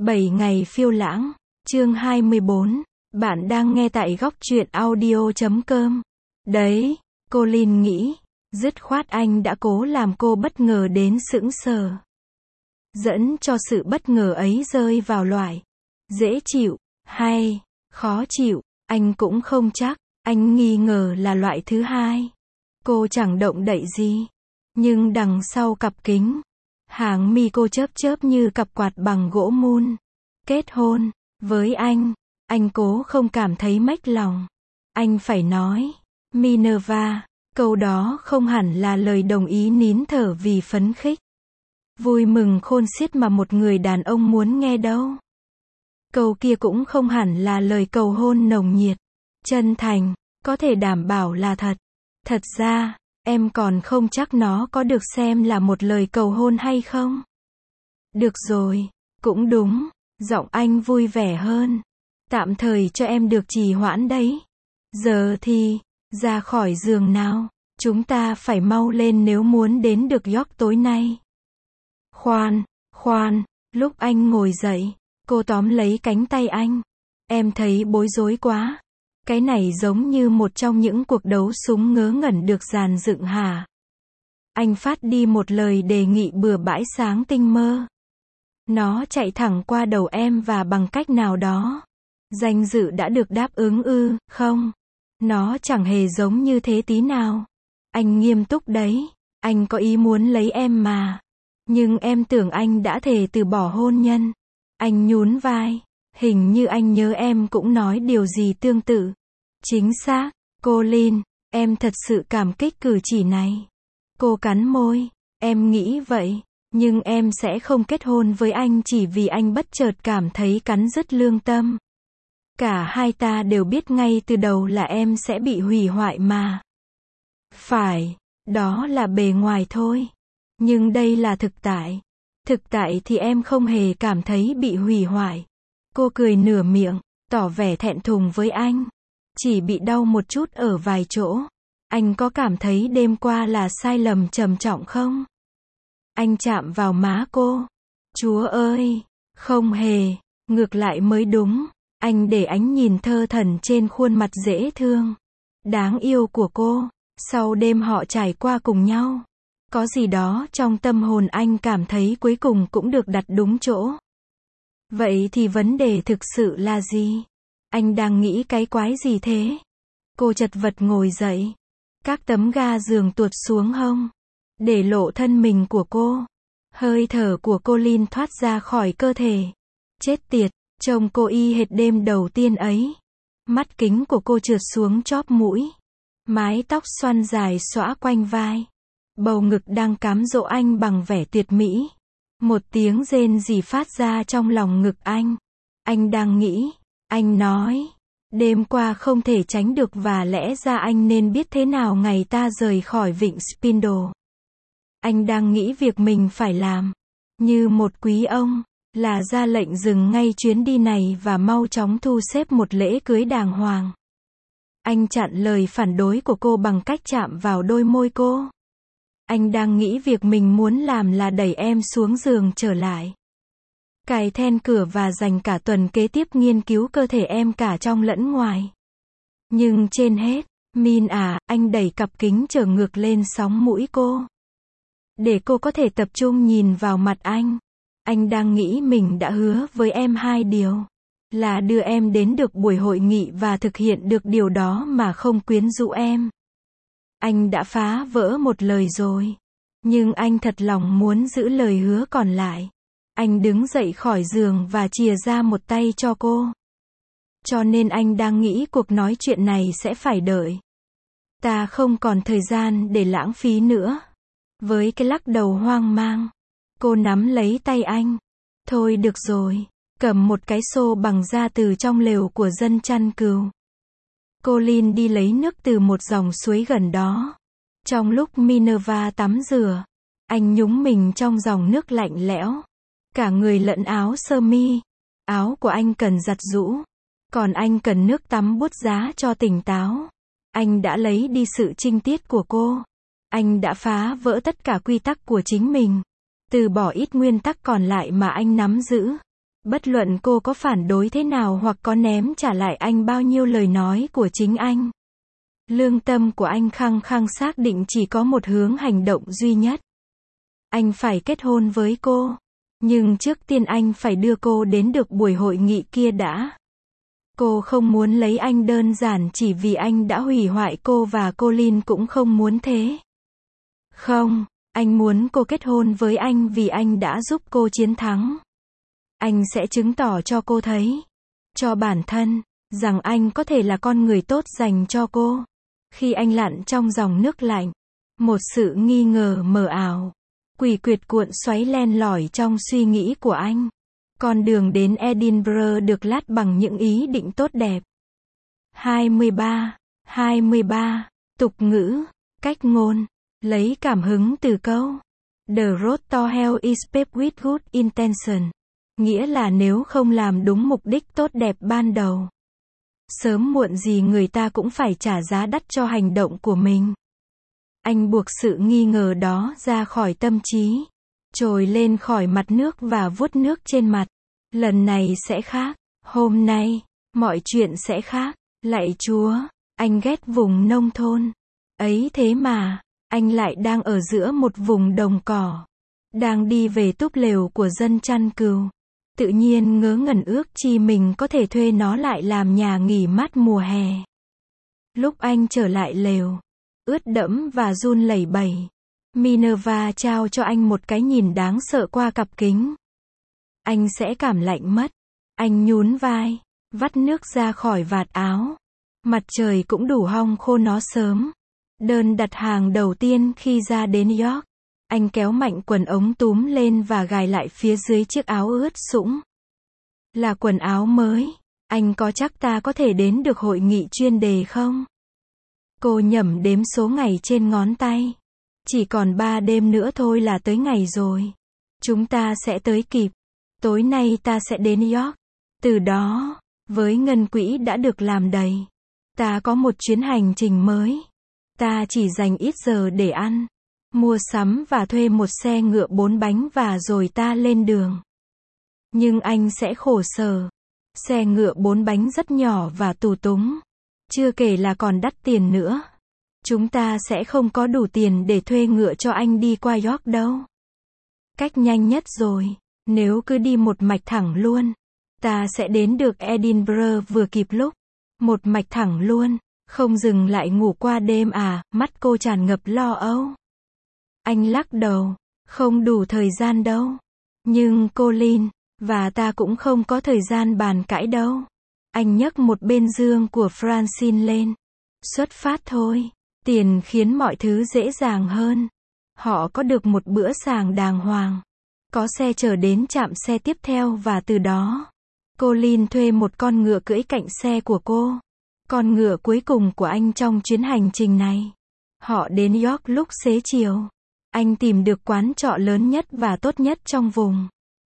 7 ngày phiêu lãng, chương 24, bạn đang nghe tại góc truyện audio.com. Đấy, Colin nghĩ, dứt khoát anh đã cố làm cô bất ngờ đến sững sờ. Dẫn cho sự bất ngờ ấy rơi vào loại dễ chịu, hay khó chịu, anh cũng không chắc, anh nghi ngờ là loại thứ hai. Cô chẳng động đậy gì, nhưng đằng sau cặp kính, hàng mi cô chớp chớp như cặp quạt bằng gỗ mun. Kết hôn với anh cố không cảm thấy mếch lòng. Anh phải nói, Minerva, câu đó không hẳn là lời đồng ý nín thở vì phấn khích. Vui mừng khôn xiết mà một người đàn ông muốn nghe đâu. Câu kia cũng không hẳn là lời cầu hôn nồng nhiệt, chân thành, có thể đảm bảo là thật. Thật ra, em còn không chắc nó có được xem là một lời cầu hôn hay không. Được rồi, cũng đúng, giọng anh vui vẻ hơn. Tạm thời cho em được trì hoãn đấy. Giờ thì, ra khỏi giường nào, chúng ta phải mau lên nếu muốn đến được York tối nay. Khoan, lúc anh ngồi dậy, cô tóm lấy cánh tay anh. Em thấy bối rối quá. Cái này giống như một trong những cuộc đấu súng ngớ ngẩn được dàn dựng hả? Anh phát đi một lời đề nghị bừa bãi sáng tinh mơ. Nó chạy thẳng qua đầu em và bằng cách nào đó. Danh dự đã được đáp ứng ư, không? Nó chẳng hề giống như thế tí nào. Anh nghiêm túc đấy. Anh có ý muốn lấy em mà. Nhưng em tưởng anh đã thề từ bỏ hôn nhân. Anh nhún vai. Hình như anh nhớ em cũng nói điều gì tương tự. Chính xác, Colin, em thật sự cảm kích cử chỉ này. Cô cắn môi. Em nghĩ vậy. Nhưng em sẽ không kết hôn với anh chỉ vì anh bất chợt cảm thấy cắn rứt lương tâm. Cả hai ta đều biết ngay từ đầu là em sẽ bị hủy hoại mà. Phải, đó là bề ngoài thôi. Nhưng đây là thực tại. Thực tại thì em không hề cảm thấy bị hủy hoại. Cô cười nửa miệng, tỏ vẻ thẹn thùng với anh. Chỉ bị đau một chút ở vài chỗ. Anh có cảm thấy đêm qua là sai lầm trầm trọng không? Anh chạm vào má cô. Chúa ơi, không hề, ngược lại mới đúng. Anh để ánh nhìn thơ thẩn trên khuôn mặt dễ thương, đáng yêu của cô. Sau đêm họ trải qua cùng nhau, có gì đó trong tâm hồn anh cảm thấy cuối cùng cũng được đặt đúng chỗ. Vậy thì vấn đề thực sự là gì? Anh đang nghĩ cái quái gì thế? Cô chật vật ngồi dậy. Các tấm ga giường tuột xuống hông, để lộ thân mình của cô. Hơi thở của Colin thoát ra khỏi cơ thể. Chết tiệt, trông cô y hệt đêm đầu tiên ấy. Mắt kính của cô trượt xuống chóp mũi. Mái tóc xoăn dài xõa quanh vai. Bầu ngực đang cám dỗ anh bằng vẻ tuyệt mỹ. Một tiếng rên rỉ phát ra trong lòng ngực anh. Anh đang nghĩ. Anh nói. Đêm qua không thể tránh được và lẽ ra anh nên biết thế nào ngày ta rời khỏi vịnh Spindle. Anh đang nghĩ việc mình phải làm. Như một quý ông. Là ra lệnh dừng ngay chuyến đi này và mau chóng thu xếp một lễ cưới đàng hoàng. Anh chặn lời phản đối của cô bằng cách chạm vào đôi môi cô. Anh đang nghĩ việc mình muốn làm là đẩy em xuống giường trở lại. Cài then cửa và dành cả tuần kế tiếp nghiên cứu cơ thể em cả trong lẫn ngoài. Nhưng trên hết, Min à, anh đẩy cặp kính trở ngược lên sóng mũi cô. Để cô có thể tập trung nhìn vào mặt anh. Anh đang nghĩ mình đã hứa với em hai điều. Là đưa em đến được buổi hội nghị và thực hiện được điều đó mà không quyến rũ em. Anh đã phá vỡ một lời rồi. Nhưng anh thật lòng muốn giữ lời hứa còn lại. Anh đứng dậy khỏi giường và chìa ra một tay cho cô. Cho nên anh đang nghĩ cuộc nói chuyện này sẽ phải đợi. Ta không còn thời gian để lãng phí nữa. Với cái lắc đầu hoang mang, cô nắm lấy tay anh. Thôi được rồi, cầm một cái xô bằng da từ trong lều của dân chăn cừu. Colin đi lấy nước từ một dòng suối gần đó. Trong lúc Minerva tắm rửa, anh nhúng mình trong dòng nước lạnh lẽo. Cả người lẫn áo sơ mi. Áo của anh cần giặt giũ. Còn anh cần nước tắm bút giá cho tỉnh táo. Anh đã lấy đi sự trinh tiết của cô. Anh đã phá vỡ tất cả quy tắc của chính mình. Từ bỏ ít nguyên tắc còn lại mà anh nắm giữ. Bất luận cô có phản đối thế nào hoặc có ném trả lại anh bao nhiêu lời nói của chính anh. Lương tâm của anh khăng khăng xác định chỉ có một hướng hành động duy nhất. Anh phải kết hôn với cô. Nhưng trước tiên anh phải đưa cô đến được buổi hội nghị kia đã. Cô không muốn lấy anh đơn giản chỉ vì anh đã hủy hoại cô và Colin cũng không muốn thế. Không, anh muốn cô kết hôn với anh vì anh đã giúp cô chiến thắng. Anh sẽ chứng tỏ cho cô thấy, cho bản thân, rằng anh có thể là con người tốt dành cho cô. Khi anh lặn trong dòng nước lạnh, một sự nghi ngờ mờ ảo, quỷ quyệt cuộn xoáy len lỏi trong suy nghĩ của anh. Con đường đến Edinburgh được lát bằng những ý định tốt đẹp. 23. Tục ngữ, cách ngôn, lấy cảm hứng từ câu The road to hell is paved with good intention. Nghĩa là nếu không làm đúng mục đích tốt đẹp ban đầu, sớm muộn gì người ta cũng phải trả giá đắt cho hành động của mình. Anh buộc sự nghi ngờ đó ra khỏi tâm trí, trồi lên khỏi mặt nước và vuốt nước trên mặt. Lần này sẽ khác, hôm nay, mọi chuyện sẽ khác. Lạy Chúa, anh ghét vùng nông thôn. Ấy thế mà, anh lại đang ở giữa một vùng đồng cỏ. Đang đi về túp lều của dân chăn cừu. Tự nhiên ngớ ngẩn ước chi mình có thể thuê nó lại làm nhà nghỉ mát mùa hè. Lúc anh trở lại lều, ướt đẫm và run lẩy bẩy, Minerva trao cho anh một cái nhìn đáng sợ qua cặp kính. Anh sẽ cảm lạnh mất. Anh nhún vai, vắt nước ra khỏi vạt áo. Mặt trời cũng đủ hong khô nó sớm. Đơn đặt hàng đầu tiên khi ra đến York. Anh kéo mạnh quần ống túm lên và gài lại phía dưới chiếc áo ướt sũng. Là quần áo mới. Anh có chắc ta có thể đến được hội nghị chuyên đề không? Cô nhẩm đếm số ngày trên ngón tay. Chỉ còn 3 đêm nữa thôi là tới ngày rồi. Chúng ta sẽ tới kịp. Tối nay ta sẽ đến York. Từ đó, với ngân quỹ đã được làm đầy, ta có một chuyến hành trình mới. Ta chỉ dành ít giờ để ăn, mua sắm và thuê một xe ngựa 4 bánh và rồi ta lên đường. Nhưng anh sẽ khổ sở. Xe ngựa 4 bánh rất nhỏ và tù túng. Chưa kể là còn đắt tiền nữa. Chúng ta sẽ không có đủ tiền để thuê ngựa cho anh đi qua York đâu. Cách nhanh nhất rồi. Nếu cứ đi một mạch thẳng luôn, ta sẽ đến được Edinburgh vừa kịp lúc. Một mạch thẳng luôn, không dừng lại ngủ qua đêm à, mắt cô tràn ngập lo âu. Anh lắc đầu, không đủ thời gian đâu. Nhưng Colin, và ta cũng không có thời gian bàn cãi đâu. Anh nhấc một bên dương của Francine lên. Xuất phát thôi, tiền khiến mọi thứ dễ dàng hơn. Họ có được một bữa sáng đàng hoàng. Có xe chở đến trạm xe tiếp theo và từ đó, Colin thuê một con ngựa cưỡi cạnh xe của cô. Con ngựa cuối cùng của anh trong chuyến hành trình này. Họ đến York lúc xế chiều. Anh tìm được quán trọ lớn nhất và tốt nhất trong vùng.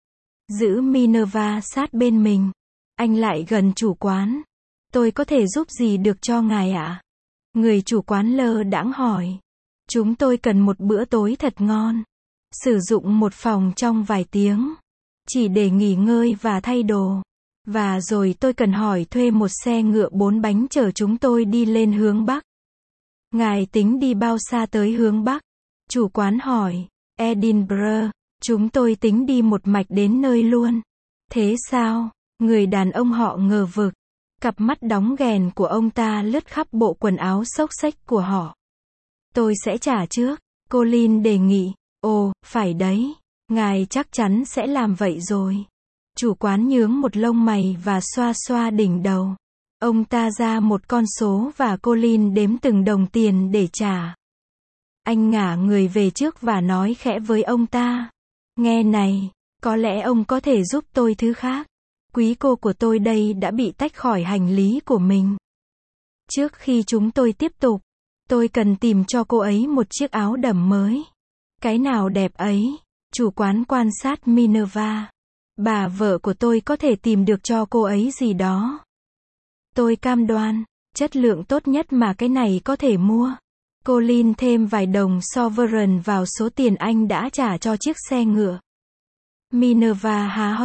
Giữ Minerva sát bên mình. Anh lại gần chủ quán. Tôi có thể giúp gì được cho ngài ạ? Người chủ quán lơ đãng hỏi. Chúng tôi cần một bữa tối thật ngon. Sử dụng một phòng trong vài tiếng. Chỉ để nghỉ ngơi và thay đồ. Và rồi tôi cần hỏi thuê một xe ngựa 4 bánh chở chúng tôi đi lên hướng Bắc. Ngài tính đi bao xa tới hướng Bắc? Chủ quán hỏi. Edinburgh. Chúng tôi tính đi một mạch đến nơi luôn. Thế sao? Người đàn ông họ ngờ vực. Cặp mắt đóng ghèn của ông ta lướt khắp bộ quần áo xốc xếch của họ. Tôi sẽ trả trước. Colin đề nghị. Ồ, phải đấy. Ngài chắc chắn sẽ làm vậy rồi. Chủ quán nhướng một lông mày và xoa xoa đỉnh đầu. Ông ta ra một con số và Colin đếm từng đồng tiền để trả. Anh ngả người về trước và nói khẽ với ông ta. Nghe này, có lẽ ông có thể giúp tôi thứ khác. Quý cô của tôi đây đã bị tách khỏi hành lý của mình. Trước khi chúng tôi tiếp tục, tôi cần tìm cho cô ấy một chiếc áo đầm mới. Cái nào đẹp ấy? Chủ quán quan sát Minerva. Bà vợ của tôi có thể tìm được cho cô ấy gì đó. Tôi cam đoan, chất lượng tốt nhất mà cái này có thể mua. Colin thêm vài đồng sovereign vào số tiền anh đã trả cho chiếc xe ngựa. Minerva há hốc.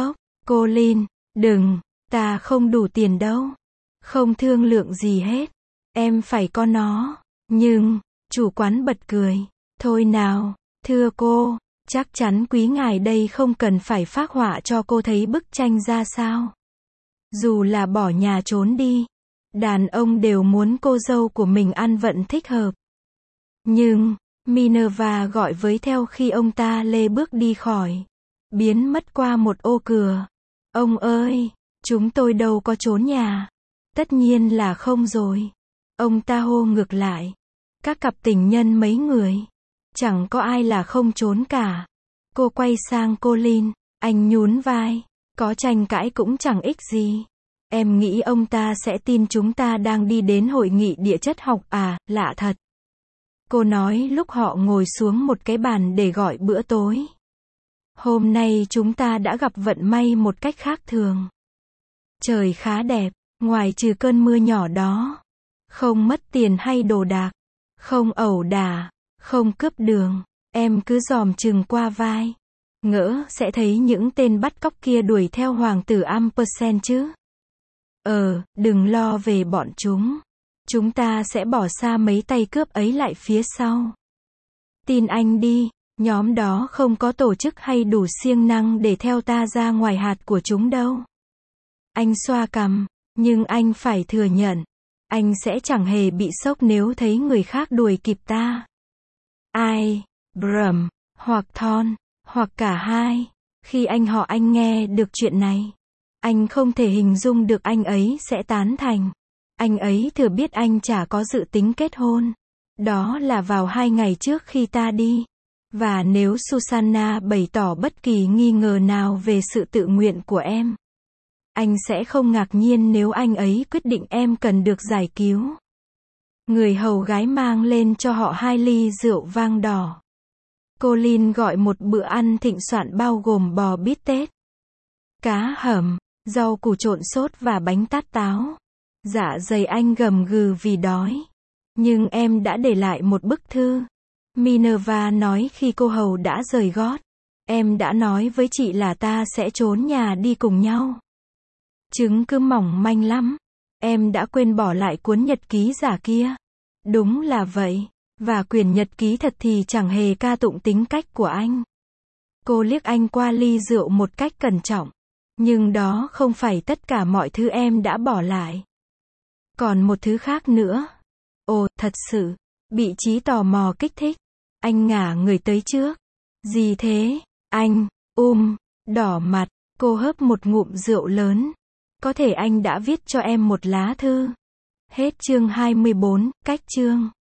Colin, đừng, ta không đủ tiền đâu. Không thương lượng gì hết. Em phải có nó. Nhưng, chủ quán bật cười. Thôi nào, thưa cô, chắc chắn quý ngài đây không cần phải phác họa cho cô thấy bức tranh ra sao. Dù là bỏ nhà trốn đi, đàn ông đều muốn cô dâu của mình ăn vận thích hợp. Nhưng, Minerva gọi với theo khi ông ta lê bước đi khỏi, biến mất qua một ô cửa. Ông ơi, chúng tôi đâu có trốn nhà. Tất nhiên là không rồi. Ông ta hô ngược lại. Các cặp tình nhân mấy người. Chẳng có ai là không trốn cả. Cô quay sang Colin, anh nhún vai. Có tranh cãi cũng chẳng ích gì. Em nghĩ ông ta sẽ tin chúng ta đang đi đến hội nghị địa chất học à, lạ thật. Cô nói lúc họ ngồi xuống một cái bàn để gọi bữa tối. Hôm nay chúng ta đã gặp vận may một cách khác thường. Trời khá đẹp, ngoài trừ cơn mưa nhỏ đó. Không mất tiền hay đồ đạc. Không ẩu đả, không cướp đường. Em cứ dòm chừng qua vai. Ngỡ sẽ thấy những tên bắt cóc kia đuổi theo hoàng tử Ampersand chứ. Đừng lo về bọn chúng. Chúng ta sẽ bỏ xa mấy tay cướp ấy lại phía sau. Tin anh đi, nhóm đó không có tổ chức hay đủ siêng năng để theo ta ra ngoài hạt của chúng đâu. Anh xoa cằm, nhưng anh phải thừa nhận, anh sẽ chẳng hề bị sốc nếu thấy người khác đuổi kịp ta. Ai, Brum, hoặc Thorn, hoặc cả hai. Khi anh nghe được chuyện này, anh không thể hình dung được anh ấy sẽ tán thành. Anh ấy thừa biết anh chả có dự tính kết hôn. Đó là vào 2 ngày trước khi ta đi. Và nếu Susanna bày tỏ bất kỳ nghi ngờ nào về sự tự nguyện của em, anh sẽ không ngạc nhiên nếu anh ấy quyết định em cần được giải cứu. Người hầu gái mang lên cho họ 2 ly rượu vang đỏ. Colin gọi một bữa ăn thịnh soạn bao gồm bò bít tết, cá hầm, rau củ trộn sốt và bánh tát táo. Dạ dày anh gầm gừ vì đói. Nhưng em đã để lại một bức thư. Minerva nói khi cô hầu đã rời gót. Em đã nói với chị là ta sẽ trốn nhà đi cùng nhau. Chứng cứ mỏng manh lắm. Em đã quên bỏ lại cuốn nhật ký giả kia. Đúng là vậy. Và quyển nhật ký thật thì chẳng hề ca tụng tính cách của anh. Cô liếc anh qua ly rượu một cách cẩn trọng. Nhưng đó không phải tất cả mọi thứ em đã bỏ lại. Còn một thứ khác nữa. Ồ, thật sự. Bị trí tò mò kích thích. Anh ngả người tới trước. Gì thế? Anh, đỏ mặt. Cô hớp một ngụm rượu lớn. Có thể anh đã viết cho em một lá thư. Hết chương 24, cách chương.